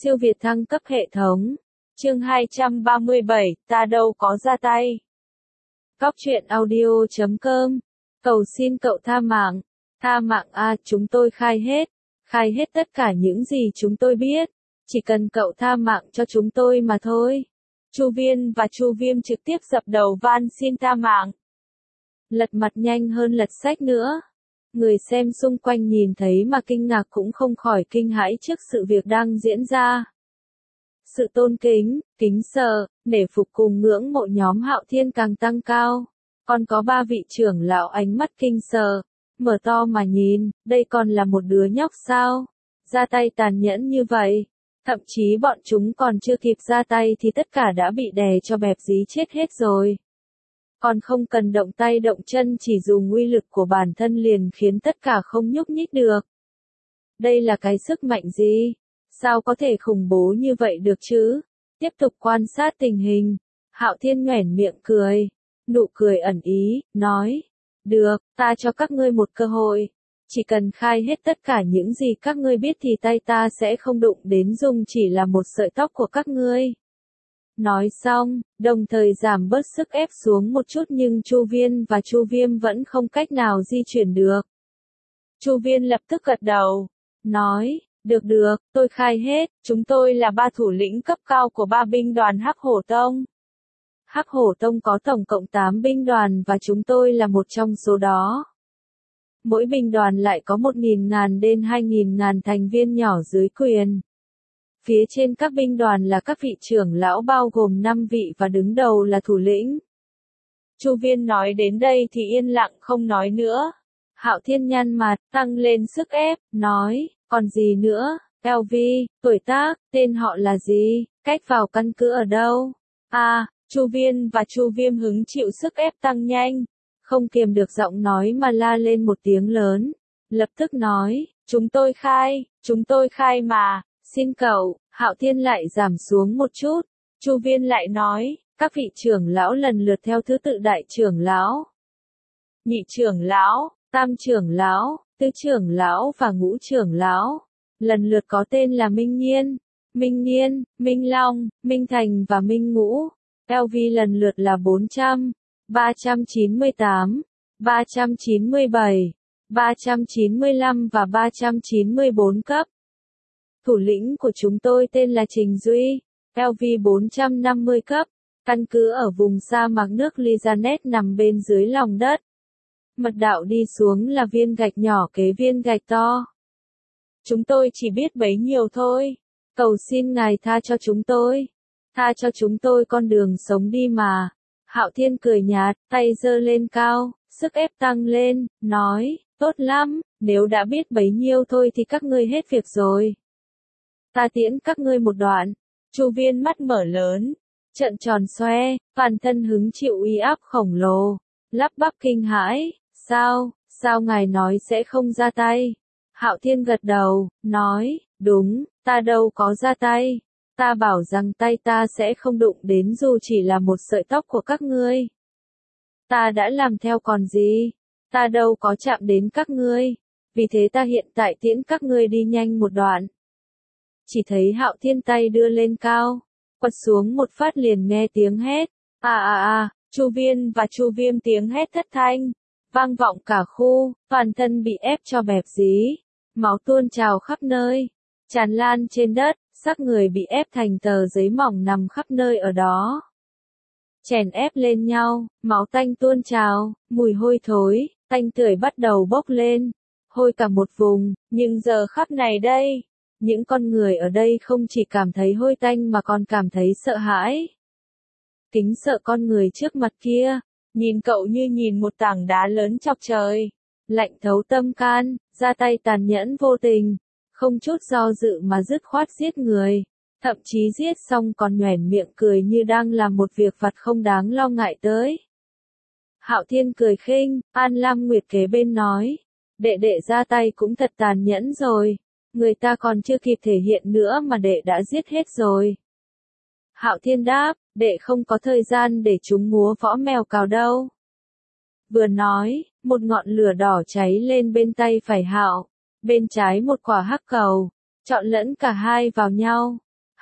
Siêu việt thăng cấp hệ thống. Chương 237, ta đâu có ra tay. Cóc truyện audio.com. Cầu xin cậu tha mạng. Tha mạng a, chúng tôi khai hết tất cả những gì chúng tôi biết. Chỉ cần cậu tha mạng cho chúng tôi mà thôi. Chu Viên và Chu Viêm trực tiếp dập đầu van xin tha mạng. Lật mặt nhanh hơn lật sách nữa. Người xem xung quanh nhìn thấy mà kinh ngạc cũng không khỏi kinh hãi trước sự việc đang diễn ra. Sự tôn kính, kính sợ, nể phục cùng ngưỡng mộ nhóm Hạo Thiên càng tăng cao. Còn có ba vị trưởng lão ánh mắt kinh sợ, mở to mà nhìn, đây còn là một đứa nhóc sao? Ra tay tàn nhẫn như vậy. Thậm chí bọn chúng còn chưa kịp ra tay thì tất cả đã bị đè cho bẹp dí chết hết rồi. Còn không cần động tay động chân, chỉ dùng uy lực của bản thân liền khiến tất cả không nhúc nhích được. Đây là cái sức mạnh gì? Sao có thể khủng bố như vậy được chứ? Tiếp tục quan sát tình hình, Hạo Thiên nhoẻn miệng cười, nụ cười ẩn ý, nói, được, ta cho các ngươi một cơ hội. Chỉ cần khai hết tất cả những gì các ngươi biết thì tay ta sẽ không đụng đến dùng chỉ là một sợi tóc của các ngươi. Nói xong, đồng thời giảm bớt sức ép xuống một chút nhưng Chu Viên và Chu Viêm vẫn không cách nào di chuyển được. Chu Viên lập tức gật đầu, nói, được, tôi khai hết, chúng tôi là ba thủ lĩnh cấp cao của ba binh đoàn Hắc Hổ Tông. Hắc Hổ Tông có tổng cộng 8 binh đoàn và chúng tôi là một trong số đó. Mỗi binh đoàn lại có 1.000 đến 2.000 thành viên nhỏ dưới quyền. Phía trên các binh đoàn là các vị trưởng lão bao gồm 5 vị và đứng đầu là thủ lĩnh. Chu Viên nói đến đây thì yên lặng không nói nữa. Hạo Thiên nhăn mặt, tăng lên sức ép, nói, còn gì nữa, LV, tuổi tác, tên họ là gì, cách vào căn cứ ở đâu? Chu Viên và Chu Viêm hứng chịu sức ép tăng nhanh, không kiềm được giọng nói mà la lên một tiếng lớn, lập tức nói, chúng tôi khai mà, xin cậu. Hạo Thiên lại giảm xuống một chút, Chu Viên lại nói, các vị trưởng lão lần lượt theo thứ tự đại trưởng lão, nhị trưởng lão, tam trưởng lão, tứ trưởng lão và ngũ trưởng lão, lần lượt có tên là Minh Nhiên, Minh Long, Minh Thành và Minh Ngũ. LV lần lượt là 400, 398, 397, 395 và 394 cấp. Thủ lĩnh của chúng tôi tên là Trình Duy, LV 450 cấp, căn cứ ở vùng sa mạc nước Lizanet nằm bên dưới lòng đất. Mật đạo đi xuống là viên gạch nhỏ kế viên gạch to. Chúng tôi chỉ biết bấy nhiêu thôi, cầu xin ngài tha cho chúng tôi con đường sống đi mà. Hạo Thiên cười nhạt, tay giơ lên cao, sức ép tăng lên, nói, tốt lắm, nếu đã biết bấy nhiêu thôi thì các ngươi hết việc rồi. Ta tiễn các ngươi một đoạn. Chu Viên mắt mở lớn, trợn tròn xoe, toàn thân hứng chịu uy áp khổng lồ, lắp bắp kinh hãi, sao ngài nói sẽ không ra tay? Hạo Thiên gật đầu, nói, đúng, ta đâu có ra tay. Ta bảo rằng tay ta sẽ không đụng đến dù chỉ là một sợi tóc của các ngươi. Ta đã làm theo còn gì? Ta đâu có chạm đến các ngươi. Vì thế ta hiện tại tiễn các ngươi đi nhanh một đoạn. Chỉ thấy Hạo Thiên tay đưa lên cao, quật xuống một phát liền nghe tiếng hét. Chu Viên và Chu Viêm tiếng hét thất thanh, vang vọng cả khu, toàn thân bị ép cho bẹp dí, máu tuôn trào khắp nơi, tràn lan trên đất, xác người bị ép thành tờ giấy mỏng nằm khắp nơi ở đó. Chèn ép lên nhau, máu tanh tuôn trào, mùi hôi thối, tanh tưởi bắt đầu bốc lên, hôi cả một vùng, nhưng giờ khắc này đây, những con người ở đây không chỉ cảm thấy hôi tanh mà còn cảm thấy sợ hãi. Kính sợ con người trước mặt kia, nhìn cậu như nhìn một tảng đá lớn chọc trời, lạnh thấu tâm can, ra tay tàn nhẫn vô tình, không chút do dự mà dứt khoát giết người, thậm chí giết xong còn nhoẻn miệng cười như đang làm một việc vặt không đáng lo ngại tới. Hạo Thiên cười khinh, An Lam Nguyệt kế bên nói, đệ ra tay cũng thật tàn nhẫn rồi, người ta còn chưa kịp thể hiện nữa mà đệ đã giết hết rồi. Hạo Thiên đáp, đệ không có thời gian để chúng múa võ mèo cào đâu. Vừa nói, một ngọn lửa đỏ cháy lên bên tay phải Hạo, bên trái một quả hắc cầu, trộn lẫn cả hai vào nhau,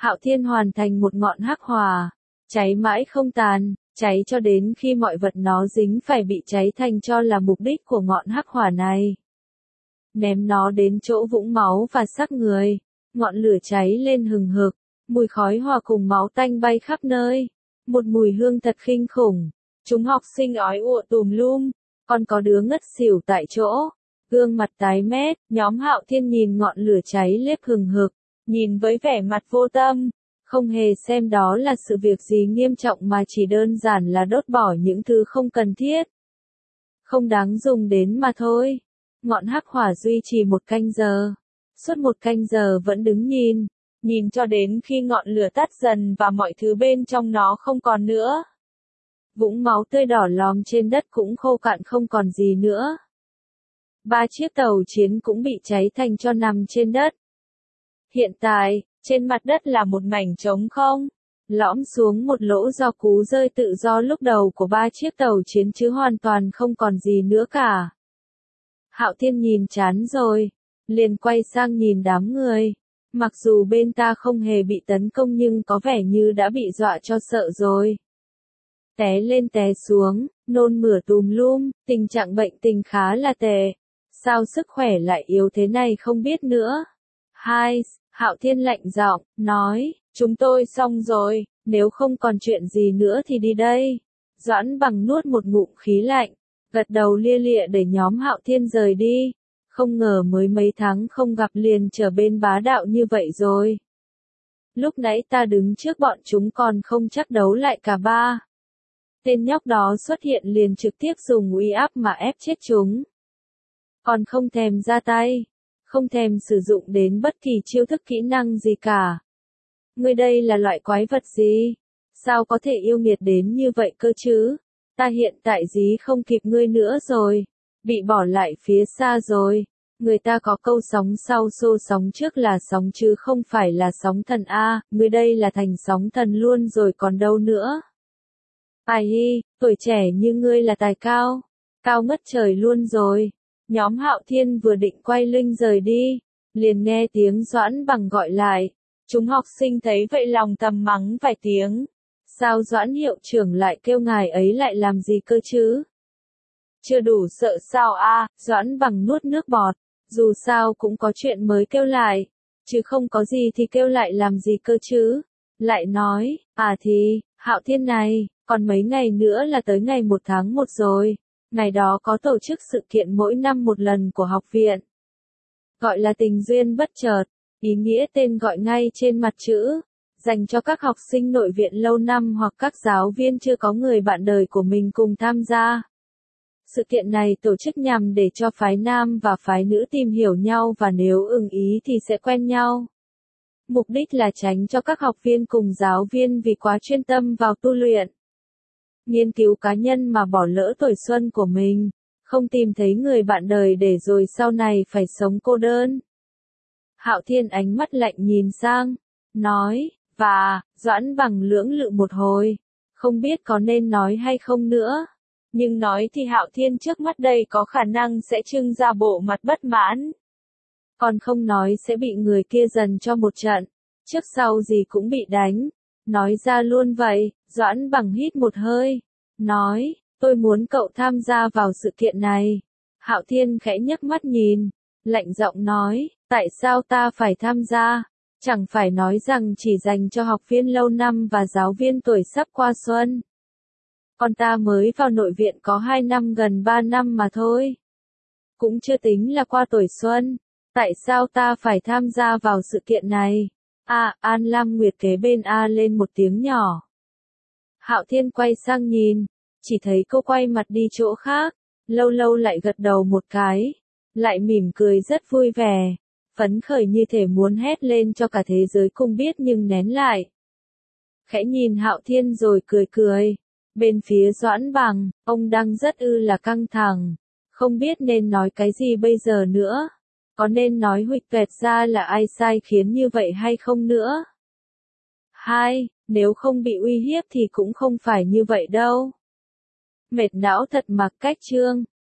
Hạo Thiên hoàn thành một ngọn hắc hỏa, cháy mãi không tàn, cháy cho đến khi mọi vật nó dính phải bị cháy thành tro là mục đích của ngọn hắc hỏa này. Ném nó đến chỗ vũng máu và xác người, ngọn lửa cháy lên hừng hực, mùi khói hòa cùng máu tanh bay khắp nơi, một mùi hương thật kinh khủng. Chúng học sinh ói ụa tùm lum, còn có đứa ngất xỉu tại chỗ, gương mặt tái mét. Nhóm Hạo Thiên nhìn ngọn lửa cháy lép hừng hực, nhìn với vẻ mặt vô tâm, không hề xem đó là sự việc gì nghiêm trọng mà chỉ đơn giản là đốt bỏ những thứ không cần thiết, không đáng dùng đến mà thôi. Ngọn hắc hỏa duy trì 1 canh giờ. Suốt 1 canh giờ vẫn đứng nhìn cho đến khi ngọn lửa tắt dần và mọi thứ bên trong nó không còn nữa. Vũng máu tươi đỏ lòm trên đất cũng khô cạn không còn gì nữa. 3 chiếc tàu chiến cũng bị cháy thành tro nằm trên đất. Hiện tại, trên mặt đất là một mảnh trống không, lõm xuống một lỗ do cú rơi tự do lúc đầu của 3 chiếc tàu chiến chứ hoàn toàn không còn gì nữa cả. Hạo Thiên nhìn chán rồi, liền quay sang nhìn đám người. Mặc dù bên ta không hề bị tấn công nhưng có vẻ như đã bị dọa cho sợ rồi. Té lên té xuống, nôn mửa tùm lum, tình trạng bệnh tình khá là tệ. Sao sức khỏe lại yếu thế này không biết nữa. Hạo Thiên lạnh giọng, nói, chúng tôi xong rồi, nếu không còn chuyện gì nữa thì đi đây. Doãn Bằng nuốt một ngụm khí lạnh, gật đầu lia lịa để nhóm Hạo Thiên rời đi. Không ngờ mới mấy tháng không gặp liền trở bên bá đạo như vậy rồi. Lúc nãy ta đứng trước bọn chúng còn không chắc đấu lại cả 3. Tên nhóc đó xuất hiện liền trực tiếp dùng uy áp mà ép chết chúng. Còn không thèm ra tay, không thèm sử dụng đến bất kỳ chiêu thức kỹ năng gì cả. Ngươi đây là loại quái vật gì? Sao có thể yêu nghiệt đến như vậy cơ chứ? Ta hiện tại dí không kịp ngươi nữa rồi, bị bỏ lại phía xa rồi. Người ta có câu sóng sau xô sóng trước là sóng chứ không phải là sóng thần a, ngươi đây là thành sóng thần luôn rồi còn đâu nữa. Ai hi, tuổi trẻ như ngươi là tài cao, cao ngất trời luôn rồi. Nhóm Hạo Thiên vừa định quay lưng rời đi, liền nghe tiếng Doãn Bằng gọi lại. Chúng học sinh thấy vậy lòng thầm mắng vài tiếng. Sao Doãn hiệu trưởng lại kêu ngài ấy lại làm gì cơ chứ? Chưa đủ sợ sao a? Doãn Bằng nuốt nước bọt. Dù sao cũng có chuyện mới kêu lại, chứ không có gì thì kêu lại làm gì cơ chứ. Lại nói, Hạo Thiên này, còn mấy ngày nữa là tới ngày 1 tháng 1 rồi. Ngày đó có tổ chức sự kiện mỗi năm một lần của học viện. Gọi là tình duyên bất chợt, ý nghĩa tên gọi ngay trên mặt chữ, dành cho các học sinh nội viện lâu năm hoặc các giáo viên chưa có người bạn đời của mình cùng tham gia. Sự kiện này tổ chức nhằm để cho phái nam và phái nữ tìm hiểu nhau và nếu ưng ý thì sẽ quen nhau. Mục đích là tránh cho các học viên cùng giáo viên vì quá chuyên tâm vào tu luyện, nghiên cứu cá nhân mà bỏ lỡ tuổi xuân của mình, không tìm thấy người bạn đời để rồi sau này phải sống cô đơn. Hạo Thiên ánh mắt lạnh nhìn sang, nói, và, Doãn Bằng lưỡng lự một hồi, không biết có nên nói hay không nữa. Nhưng nói thì Hạo Thiên trước mắt đây có khả năng sẽ trưng ra bộ mặt bất mãn. Còn không nói sẽ bị người kia dần cho một trận, trước sau gì cũng bị đánh. Nói ra luôn vậy, Doãn Bằng hít một hơi, nói, tôi muốn cậu tham gia vào sự kiện này. Hạo Thiên khẽ nhấc mắt nhìn, lạnh giọng nói, tại sao ta phải tham gia? Chẳng phải nói rằng chỉ dành cho học viên lâu năm và giáo viên tuổi sắp qua xuân. Còn ta mới vào nội viện có 2 năm gần 3 năm mà thôi. Cũng chưa tính là qua tuổi xuân. Tại sao ta phải tham gia vào sự kiện này? An Lam Nguyệt kế bên lên một tiếng nhỏ. Hạo Thiên quay sang nhìn, chỉ thấy cô quay mặt đi chỗ khác, lâu lâu lại gật đầu một cái, lại mỉm cười rất vui vẻ, phấn khởi như thể muốn hét lên cho cả thế giới cùng biết nhưng nén lại. Khẽ nhìn Hạo Thiên rồi cười cười. Bên phía Doãn Bằng, ông đang rất là căng thẳng, không biết nên nói cái gì bây giờ nữa. Có nên nói huỵch toẹt ra là ai sai khiến như vậy hay không nữa? Nếu không bị uy hiếp thì cũng không phải như vậy đâu. Mệt não thật mặc cách chương.